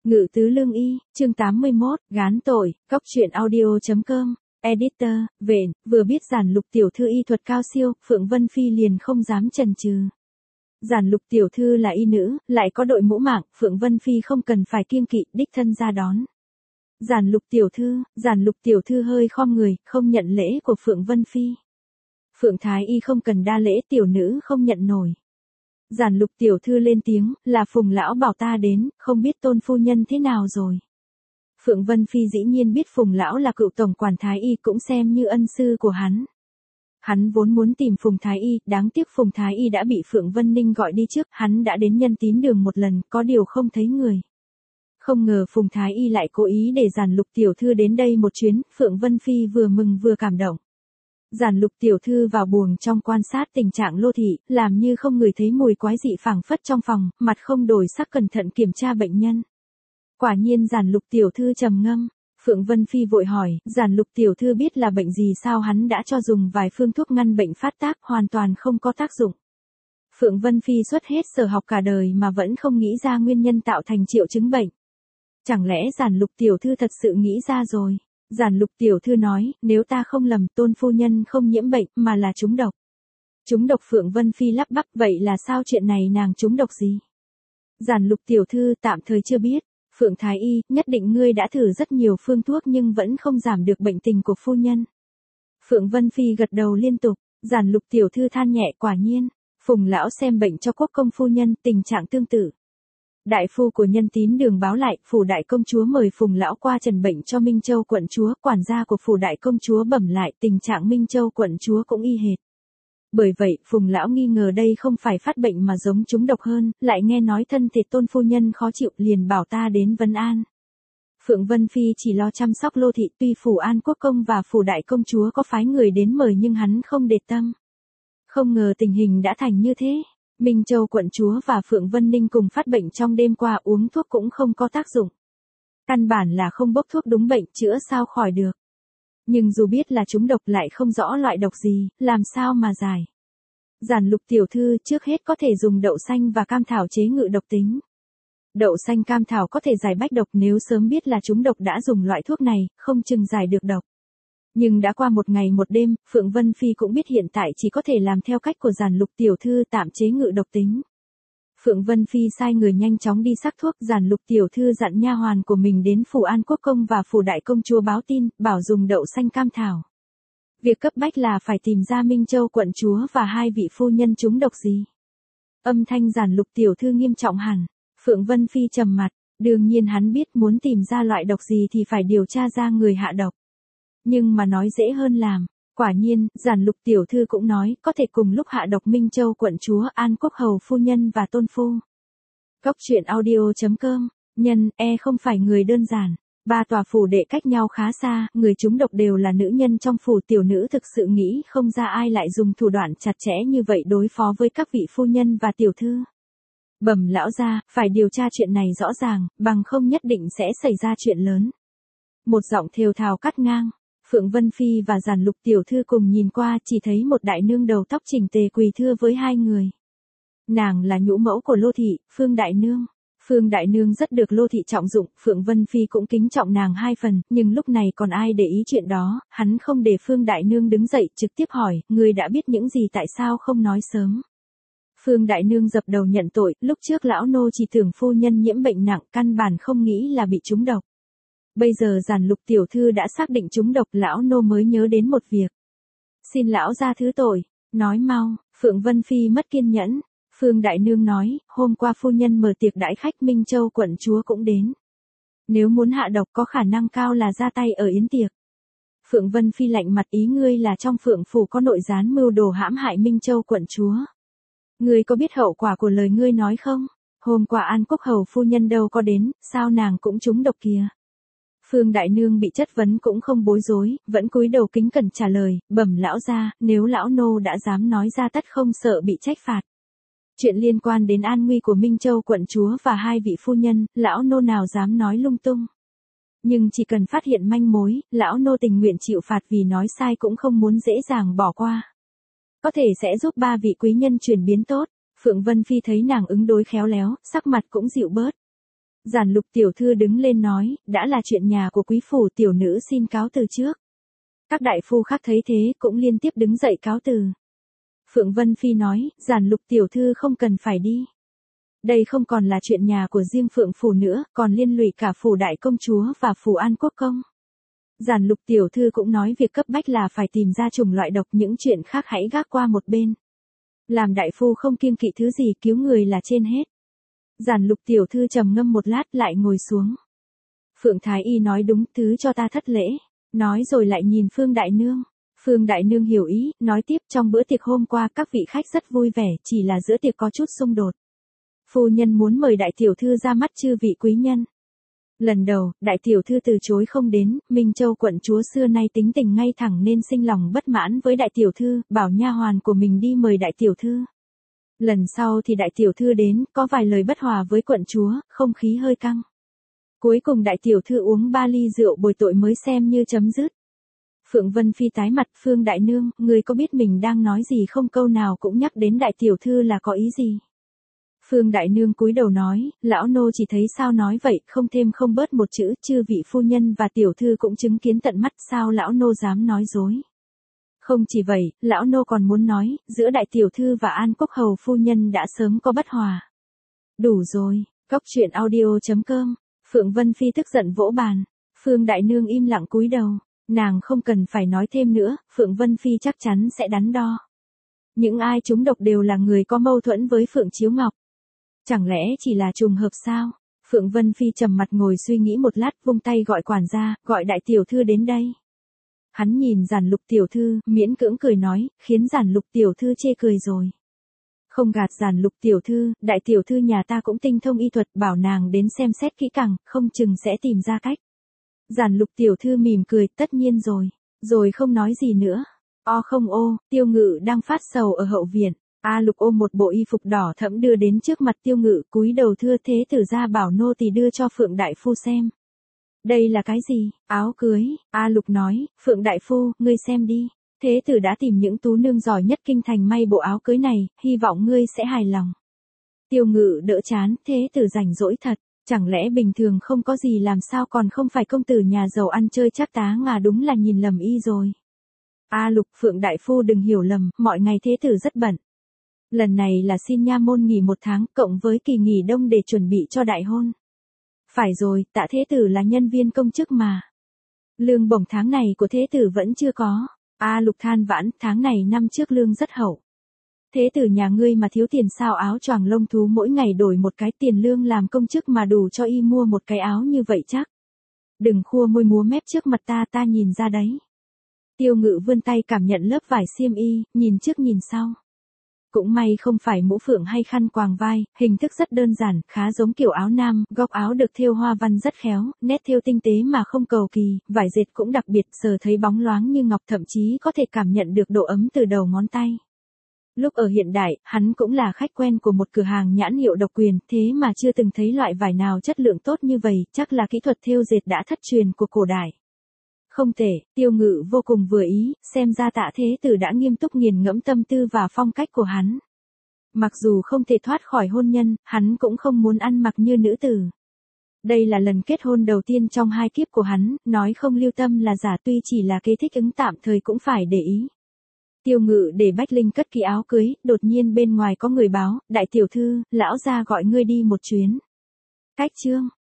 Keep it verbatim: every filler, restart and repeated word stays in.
Ngự tứ lương y, chương tám mươi mốt, gán tội, cóc truyện audio chấm com, editor, vện, vừa biết Giản Lục tiểu thư y thuật cao siêu, Phượng Vân Phi liền không dám chần chừ. Giản Lục tiểu thư là y nữ, lại có đội mũ mạng, Phượng Vân Phi không cần phải kiêng kỵ, đích thân ra đón. Giản Lục tiểu thư, Giản Lục tiểu thư hơi khom người, không nhận lễ của Phượng Vân Phi. Phượng Thái y không cần đa lễ, tiểu nữ không nhận nổi. Giản Lục tiểu thư lên tiếng, là Phùng lão bảo ta đến, không biết Tôn phu nhân thế nào rồi. Phượng Vân Phi dĩ nhiên biết Phùng lão là cựu tổng quản Thái y, cũng xem như ân sư của hắn. Hắn vốn muốn tìm Phùng Thái y, đáng tiếc Phùng Thái y đã bị Phượng Vân Ninh gọi đi trước, hắn đã đến Nhân Tín đường một lần, có điều không thấy người. Không ngờ Phùng Thái y lại cố ý để Giản Lục tiểu thư đến đây một chuyến, Phượng Vân Phi vừa mừng vừa cảm động. Giản Lục tiểu thư vào buồng trong quan sát tình trạng Lô thị, làm như không ngửi thấy mùi quái dị phảng phất trong phòng, mặt không đổi sắc cẩn thận kiểm tra bệnh nhân. Quả nhiên Giản Lục tiểu thư trầm ngâm. Phượng Vân Phi vội hỏi, Giản Lục tiểu thư biết là bệnh gì sao? Hắn đã cho dùng vài phương thuốc ngăn bệnh phát tác, hoàn toàn không có tác dụng. Phượng Vân Phi xuất hết sở học cả đời mà vẫn không nghĩ ra nguyên nhân tạo thành triệu chứng bệnh. Chẳng lẽ Giản Lục tiểu thư thật sự nghĩ ra rồi? Giản Lục tiểu thư nói, nếu ta không lầm, Tôn phu nhân không nhiễm bệnh, mà là trúng độc. Trúng độc? Phượng Vân Phi lắp bắp, vậy là sao, chuyện này nàng trúng độc gì? Giản Lục tiểu thư tạm thời chưa biết. Phượng Thái y, nhất định ngươi đã thử rất nhiều phương thuốc nhưng vẫn không giảm được bệnh tình của phu nhân. Phượng Vân Phi gật đầu liên tục. Giản Lục tiểu thư than nhẹ, quả nhiên, Phùng lão xem bệnh cho Quốc công phu nhân, tình trạng tương tự. Đại phu của Nhân Tín đường báo lại, phủ đại công chúa mời Phùng lão qua trần bệnh cho Minh Châu quận chúa, quản gia của phủ đại công chúa bẩm lại, tình trạng Minh Châu quận chúa cũng y hệt. Bởi vậy, Phùng lão nghi ngờ đây không phải phát bệnh mà giống trúng độc hơn, lại nghe nói thân thể Tôn phu nhân khó chịu, liền bảo ta đến vấn an. Phượng Vân Phi chỉ lo chăm sóc Lô thị, tuy phủ An Quốc công và phủ đại công chúa có phái người đến mời nhưng hắn không để tâm. Không ngờ tình hình đã thành như thế. Minh Châu quận chúa và Phượng Vân Ninh cùng phát bệnh trong đêm qua, uống thuốc cũng không có tác dụng. Căn bản là không bốc thuốc đúng bệnh, chữa sao khỏi được. Nhưng dù biết là trúng độc lại không rõ loại độc gì, làm sao mà giải. Giản Lục tiểu thư, trước hết có thể dùng đậu xanh và cam thảo chế ngự độc tính. Đậu xanh cam thảo có thể giải bách độc, nếu sớm biết là trúng độc đã dùng loại thuốc này, không chừng giải được độc. Nhưng đã qua một ngày một đêm, Phượng Vân Phi cũng biết hiện tại chỉ có thể làm theo cách của Giản Lục tiểu thư, tạm chế ngự độc tính. Phượng Vân Phi sai người nhanh chóng đi sắc thuốc. Giản Lục tiểu thư dặn nha hoàn của mình đến phủ An Quốc công và phủ đại công chúa báo tin, bảo dùng đậu xanh cam thảo. Việc cấp bách là phải tìm ra Minh Châu quận chúa và hai vị phu nhân trúng độc gì. Âm thanh Giản Lục tiểu thư nghiêm trọng hẳn. Phượng Vân Phi trầm mặt, đương nhiên hắn biết muốn tìm ra loại độc gì thì phải điều tra ra người hạ độc. Nhưng mà nói dễ hơn làm. Quả nhiên, Giản Lục tiểu thư cũng nói, có thể cùng lúc hạ độc Minh Châu quận chúa, An Quốc hầu phu nhân và Tôn phu. Cóc truyện audio chấm com, nhân, e không phải người đơn giản. Ba tòa phủ đệ cách nhau khá xa, người trúng độc đều là nữ nhân trong phủ, tiểu nữ thực sự nghĩ không ra ai lại dùng thủ đoạn chặt chẽ như vậy đối phó với các vị phu nhân và tiểu thư. Bẩm lão gia, phải điều tra chuyện này rõ ràng, bằng không nhất định sẽ xảy ra chuyện lớn. Một giọng thều thào cắt ngang. Phượng Vân Phi và Giản Lục tiểu thư cùng nhìn qua, chỉ thấy một đại nương đầu tóc chỉnh tề quỳ thưa với hai người. Nàng là nhũ mẫu của Lô thị, Phương đại nương. Phương đại nương rất được Lô thị trọng dụng, Phượng Vân Phi cũng kính trọng nàng hai phần, nhưng lúc này còn ai để ý chuyện đó, hắn không để Phương đại nương đứng dậy, trực tiếp hỏi, người đã biết những gì tại sao không nói sớm. Phương đại nương dập đầu nhận tội, lúc trước lão nô chỉ tưởng phu nhân nhiễm bệnh nặng, căn bản không nghĩ là bị trúng độc. Bây giờ Giản Lục tiểu thư đã xác định trúng độc, lão nô mới nhớ đến một việc. Xin lão gia thứ tội, nói mau. Phượng Vân Phi mất kiên nhẫn. Phương đại nương nói, hôm qua phu nhân mở tiệc đãi khách, Minh Châu quận chúa cũng đến. Nếu muốn hạ độc có khả năng cao là ra tay ở yến tiệc. Phượng Vân Phi lạnh mặt, ý ngươi là trong Phượng phủ có nội gián mưu đồ hãm hại Minh Châu quận chúa. Ngươi có biết hậu quả của lời ngươi nói không? Hôm qua An Quốc hầu phu nhân đâu có đến, sao nàng cũng trúng độc kìa. Phương đại nương bị chất vấn cũng không bối rối, vẫn cúi đầu kính cẩn trả lời, bẩm lão gia, nếu lão nô đã dám nói ra tất không sợ bị trách phạt. Chuyện liên quan đến an nguy của Minh Châu quận chúa và hai vị phu nhân, lão nô nào dám nói lung tung. Nhưng chỉ cần phát hiện manh mối, lão nô tình nguyện chịu phạt, vì nói sai cũng không muốn dễ dàng bỏ qua. Có thể sẽ giúp ba vị quý nhân chuyển biến tốt. Phượng Vân Phi thấy nàng ứng đối khéo léo, sắc mặt cũng dịu bớt. Giản Lục tiểu thư đứng lên nói, đã là chuyện nhà của quý phủ, tiểu nữ xin cáo từ trước. Các đại phu khác thấy thế cũng liên tiếp đứng dậy cáo từ. Phượng Vân Phi nói, Giản Lục tiểu thư không cần phải đi. Đây không còn là chuyện nhà của riêng Phượng phủ nữa, còn liên lụy cả phủ đại công chúa và phủ An Quốc công. Giản Lục tiểu thư cũng nói việc cấp bách là phải tìm ra chủng loại độc, những chuyện khác hãy gác qua một bên. Làm đại phu không kiêng kỵ thứ gì, cứu người là trên hết. Giản Lục tiểu thư trầm ngâm một lát lại ngồi xuống. Phượng Thái Y nói đúng, thứ cho ta thất lễ. Nói rồi lại nhìn Phương Đại Nương. Phương Đại Nương hiểu ý, nói tiếp, trong bữa tiệc hôm qua các vị khách rất vui vẻ, chỉ là giữa tiệc có chút xung đột. Phu nhân muốn mời đại tiểu thư ra mắt chư vị quý nhân. Lần đầu, đại tiểu thư từ chối không đến, Minh Châu quận chúa xưa nay tính tình ngay thẳng nên sinh lòng bất mãn với đại tiểu thư, bảo nha hoàn của mình đi mời đại tiểu thư. Lần sau thì đại tiểu thư đến, có vài lời bất hòa với quận chúa, không khí hơi căng. Cuối cùng đại tiểu thư uống ba ly rượu bồi tội mới xem như chấm dứt. Phượng Vân Phi tái mặt, Phương Đại Nương, người có biết mình đang nói gì không, câu nào cũng nhắc đến đại tiểu thư là có ý gì? Phương Đại Nương cúi đầu nói, lão nô chỉ thấy sao nói vậy, không thêm không bớt một chữ, chư vị phu nhân và tiểu thư cũng chứng kiến tận mắt, sao lão nô dám nói dối. Không chỉ vậy, lão nô còn muốn nói, giữa đại tiểu thư và An Quốc hầu phu nhân đã sớm có bất hòa. Đủ rồi, cóc truyện audio chấm com. Phượng Vân Phi tức giận vỗ bàn. Phương Đại Nương im lặng cúi đầu. Nàng không cần phải nói thêm nữa, Phượng Vân Phi chắc chắn sẽ đắn đo. Những ai trúng độc đều là người có mâu thuẫn với Phượng Chiếu Ngọc. Chẳng lẽ chỉ là trùng hợp sao? Phượng Vân Phi trầm mặt ngồi suy nghĩ một lát, vung tay gọi quản gia, gọi đại tiểu thư đến đây. Hắn nhìn Giản Lục tiểu thư, miễn cưỡng cười nói, khiến Giản Lục tiểu thư chê cười rồi. Không gạt Giản Lục tiểu thư, đại tiểu thư nhà ta cũng tinh thông y thuật, bảo nàng đến xem xét kỹ càng, không chừng sẽ tìm ra cách. Giản Lục tiểu thư mỉm cười, tất nhiên rồi, rồi không nói gì nữa. O không ô, Tiêu Ngự đang phát sầu ở hậu viện. A Lục ôm một bộ y phục đỏ thẫm đưa đến trước mặt Tiêu Ngự, cúi đầu thưa thế tử ra bảo nô tỳ đưa cho Phượng đại phu xem. Đây là cái gì? Áo cưới. A Lục nói, Phượng đại phu, ngươi xem đi. Thế tử đã tìm những tú nương giỏi nhất kinh thành may bộ áo cưới này, hy vọng ngươi sẽ hài lòng. Tiêu Ngự đỡ chán, thế tử rảnh rỗi thật, chẳng lẽ bình thường không có gì làm sao còn không phải công tử nhà giàu ăn chơi chắc tá ngà, đúng là nhìn lầm y rồi. A Lục, Phượng đại phu đừng hiểu lầm, mọi ngày thế tử rất bận. Lần này là xin nha môn nghỉ một tháng, cộng với kỳ nghỉ đông để chuẩn bị cho đại hôn. Phải rồi, Tạ thế tử là nhân viên công chức mà. Lương bổng tháng này của thế tử vẫn chưa có. A Lục than vãn, tháng này năm trước lương rất hậu. Thế tử nhà ngươi mà thiếu tiền sao, áo choàng lông thú mỗi ngày đổi một cái, tiền lương làm công chức mà đủ cho y mua một cái áo như vậy chắc. Đừng khua môi múa mép trước mặt ta, ta nhìn ra đấy. Tiêu Ngự vươn tay cảm nhận lớp vải xiêm y, nhìn trước nhìn sau. Cũng may không phải mũ phượng hay khăn quàng vai, hình thức rất đơn giản, khá giống kiểu áo nam, góc áo được thêu hoa văn rất khéo, nét thêu tinh tế mà không cầu kỳ, vải dệt cũng đặc biệt, sờ thấy bóng loáng như ngọc, thậm chí có thể cảm nhận được độ ấm từ đầu ngón tay. Lúc ở hiện đại, hắn cũng là khách quen của một cửa hàng nhãn hiệu độc quyền, thế mà chưa từng thấy loại vải nào chất lượng tốt như vậy, chắc là kỹ thuật thêu dệt đã thất truyền của cổ đại. Không thể, Tiêu Ngự vô cùng vừa ý, xem ra Tạ thế tử đã nghiêm túc nghiền ngẫm tâm tư và phong cách của hắn. Mặc dù không thể thoát khỏi hôn nhân, hắn cũng không muốn ăn mặc như nữ tử. Đây là lần kết hôn đầu tiên trong hai kiếp của hắn, nói không lưu tâm là giả, tuy chỉ là kế thích ứng tạm thời cũng phải để ý. Tiêu Ngự để Bách Linh cất kỹ áo cưới, đột nhiên bên ngoài có người báo, đại tiểu thư, lão gia gọi ngươi đi một chuyến. Cách chương.